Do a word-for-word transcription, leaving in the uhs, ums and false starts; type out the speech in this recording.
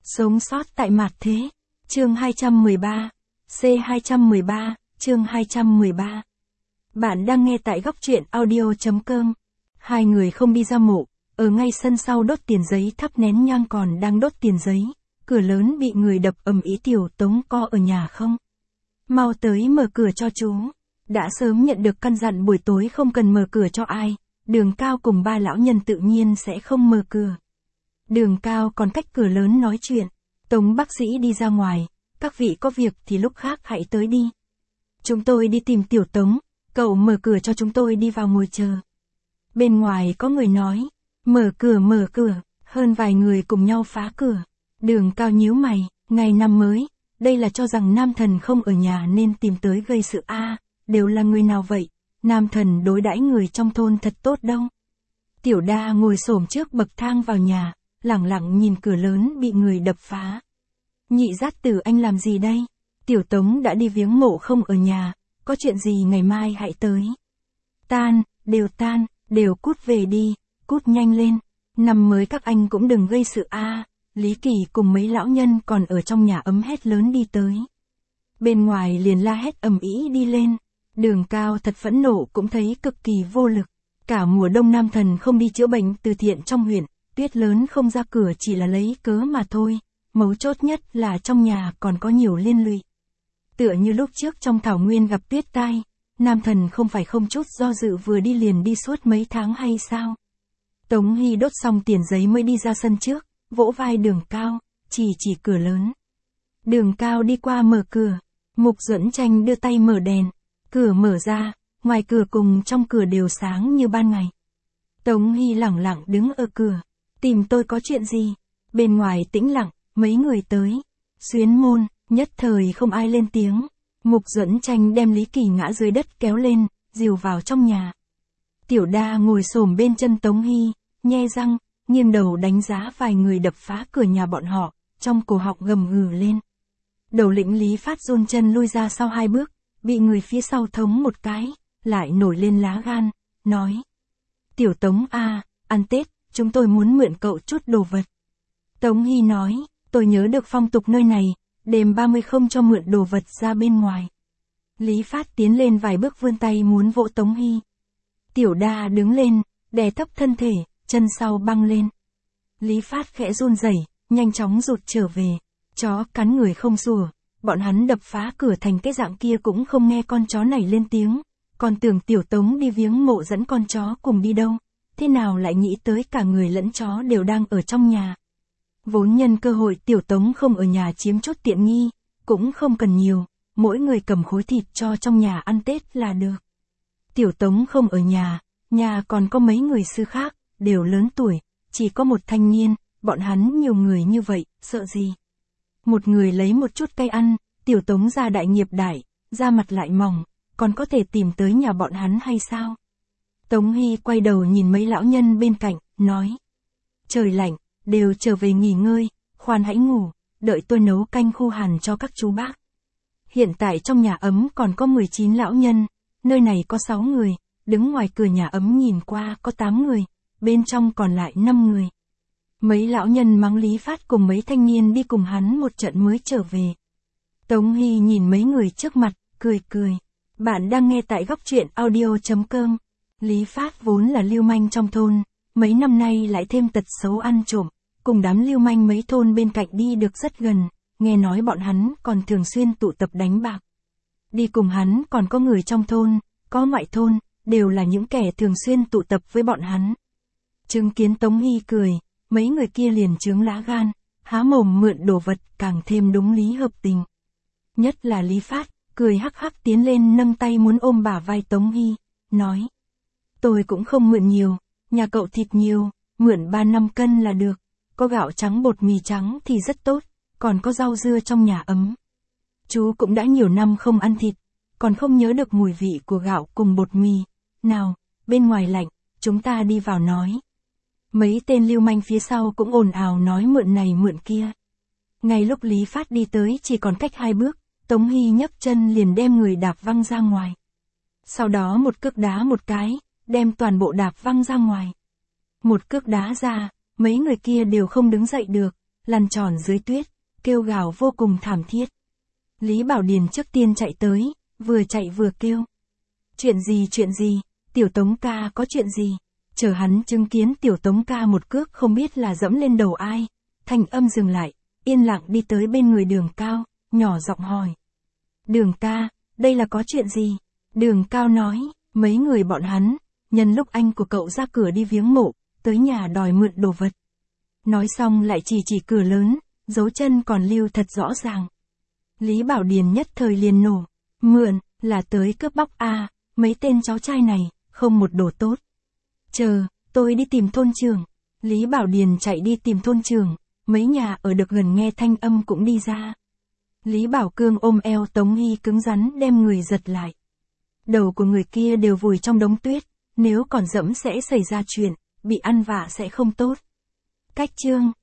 Sống sót tại mạt thế. Chương hai trăm mười ba. C hai trăm mười ba, chương hai trăm mười ba. Bạn đang nghe tại góc truyện audio chấm com. Hai người không đi ra mộ, ở ngay sân sau đốt tiền giấy thắp nén nhang còn đang đốt tiền giấy. Cửa lớn bị người đập ầm ĩ. Tiểu Tống có ở nhà không? Mau tới mở cửa cho chú. Đã sớm nhận được căn dặn buổi tối không cần mở cửa cho ai, Đường Cao cùng ba lão nhân tự nhiên sẽ không mở cửa. Đường Cao còn cách cửa lớn nói chuyện. Tống bác sĩ đi ra ngoài, các vị có việc thì lúc khác hãy tới đi. Chúng tôi đi tìm Tiểu Tống, cậu mở cửa cho chúng tôi đi vào ngồi chờ. Bên ngoài có người nói, mở cửa mở cửa, hơn vài người cùng nhau phá cửa. Đường Cao nhíu mày, ngày năm mới, đây là cho rằng nam thần không ở nhà nên tìm tới gây sự a, à, đều là người nào vậy? Nam thần đối đãi người trong thôn thật tốt đâu. Tiểu Đa ngồi xổm trước bậc thang vào nhà, lẳng lặng nhìn cửa lớn bị người đập phá. Nhị Dát Tử anh làm gì đây? Tiểu Tống đã đi viếng mộ không ở nhà, có chuyện gì ngày mai hãy tới. Tan, đều tan, đều cút về đi, cút nhanh lên. Năm mới các anh cũng đừng gây sự a. À. Lý Kỳ cùng mấy lão nhân còn ở trong nhà ấm hét lớn đi tới. Bên ngoài liền la hét ầm ĩ đi lên. Đường Cao thật phẫn nộ cũng thấy cực kỳ vô lực. Cả mùa đông nam thần không đi chữa bệnh từ thiện trong huyện, tuyết lớn không ra cửa chỉ là lấy cớ mà thôi. Mấu chốt nhất là trong nhà còn có nhiều liên lụy. Tựa như lúc trước trong thảo nguyên gặp tuyết tai, nam thần không phải không chút do dự vừa đi liền đi suốt mấy tháng hay sao? Tống Hy đốt xong tiền giấy mới đi ra sân trước, vỗ vai Đường Cao, chỉ chỉ cửa lớn. Đường Cao đi qua mở cửa, Mục Duẫn Tranh đưa tay mở đèn, cửa mở ra, ngoài cửa cùng trong cửa đều sáng như ban ngày. Tống Hy lẳng lặng đứng ở cửa, tìm tôi có chuyện gì? Bên ngoài tĩnh lặng, mấy người tới, xuyến môn, nhất thời không ai lên tiếng. Mục Duẫn Tranh đem Lý Kỳ ngã dưới đất kéo lên, dìu vào trong nhà. Tiểu Đa ngồi xổm bên chân Tống Hy, nhe răng, nghiêng đầu đánh giá vài người đập phá cửa nhà bọn họ, trong cổ họng gầm gừ lên. Đầu lĩnh Lý Phát run chân lui ra sau hai bước, bị người phía sau thống một cái, lại nổi lên lá gan, nói. Tiểu Tống a, ăn Tết, chúng tôi muốn mượn cậu chút đồ vật. Tống Hy nói, tôi nhớ được phong tục nơi này, đêm ba mươi không cho mượn đồ vật ra bên ngoài. Lý Phát tiến lên vài bước vươn tay muốn vỗ Tống Hy. Tiểu Đa đứng lên, đè thấp thân thể, chân sau băng lên. Lý Phát khẽ run rẩy, nhanh chóng rụt trở về. Chó cắn người không sủa, bọn hắn đập phá cửa thành cái dạng kia cũng không nghe con chó này lên tiếng. Còn tưởng Tiểu Tống đi viếng mộ dẫn con chó cùng đi đâu, thế nào lại nghĩ tới cả người lẫn chó đều đang ở trong nhà. Vốn nhân cơ hội Tiểu Tống không ở nhà chiếm chút tiện nghi, cũng không cần nhiều, mỗi người cầm khối thịt cho trong nhà ăn Tết là được. Tiểu Tống không ở nhà, nhà còn có mấy người sư khác, đều lớn tuổi, chỉ có một thanh niên, bọn hắn nhiều người như vậy, sợ gì. Một người lấy một chút cây ăn, Tiểu Tống ra đại nghiệp đại, da mặt lại mỏng, còn có thể tìm tới nhà bọn hắn hay sao? Tống Hy quay đầu nhìn mấy lão nhân bên cạnh, nói. Trời lạnh, đều trở về nghỉ ngơi, khoan hãy ngủ, đợi tôi nấu canh khu hàn cho các chú bác. Hiện tại trong nhà ấm còn có mười chín lão nhân, nơi này có sáu người, đứng ngoài cửa nhà ấm nhìn qua có tám người, bên trong còn lại năm người. Mấy lão nhân mắng Lý Phát cùng mấy thanh niên đi cùng hắn một trận mới trở về. Tống Hy nhìn mấy người trước mặt, cười cười. Bạn đang nghe tại góc truyện audio chấm com. Lý Phát vốn là lưu manh trong thôn, mấy năm nay lại thêm tật xấu ăn trộm, cùng đám lưu manh mấy thôn bên cạnh đi được rất gần, nghe nói bọn hắn còn thường xuyên tụ tập đánh bạc. Đi cùng hắn còn có người trong thôn, có ngoại thôn, đều là những kẻ thường xuyên tụ tập với bọn hắn. Chứng kiến Tống Hy cười, mấy người kia liền chướng lá gan, há mồm mượn đồ vật càng thêm đúng lý hợp tình. Nhất là Lý Phát, cười hắc hắc tiến lên nâng tay muốn ôm bả vai Tống Hy, nói. Tôi cũng không mượn nhiều, nhà cậu thịt nhiều, mượn ba năm cân là được, có gạo trắng bột mì trắng thì rất tốt, còn có rau dưa trong nhà ấm. Chú cũng đã nhiều năm không ăn thịt, còn không nhớ được mùi vị của gạo cùng bột mì. Nào, bên ngoài lạnh, chúng ta đi vào nói. Mấy tên lưu manh phía sau cũng ồn ào nói mượn này mượn kia. Ngay lúc Lý Phát đi tới chỉ còn cách hai bước, Tống Hy nhấc chân liền đem người đạp văng ra ngoài. Sau đó một cước đá một cái, đem toàn bộ đạp văng ra ngoài. Một cước đá ra, mấy người kia đều không đứng dậy được, lăn tròn dưới tuyết, kêu gào vô cùng thảm thiết. Lý Bảo Điền trước tiên chạy tới, vừa chạy vừa kêu. Chuyện gì chuyện gì, tiểu Tống ca có chuyện gì? Chờ hắn chứng kiến tiểu Tống ca một cước không biết là dẫm lên đầu ai. Thanh âm dừng lại, yên lặng đi tới bên người Đường Cao, nhỏ giọng hỏi. Đường ca, đây là có chuyện gì? Đường Cao nói, mấy người bọn hắn, nhân lúc anh của cậu ra cửa đi viếng mộ, tới nhà đòi mượn đồ vật. Nói xong lại chỉ chỉ cửa lớn, dấu chân còn lưu thật rõ ràng. Lý Bảo Điền nhất thời liền nổ, mượn, là tới cướp bóc à, mấy tên cháu trai này, không một đồ tốt. Chờ, tôi đi tìm thôn trưởng. Lý Bảo Điền chạy đi tìm thôn trưởng, mấy nhà ở được gần nghe thanh âm cũng đi ra. Lý Bảo Cương ôm eo Tống Hy cứng rắn đem người giật lại. Đầu của người kia đều vùi trong đống tuyết, nếu còn dẫm sẽ xảy ra chuyện, bị ăn vạ sẽ không tốt. Cách chương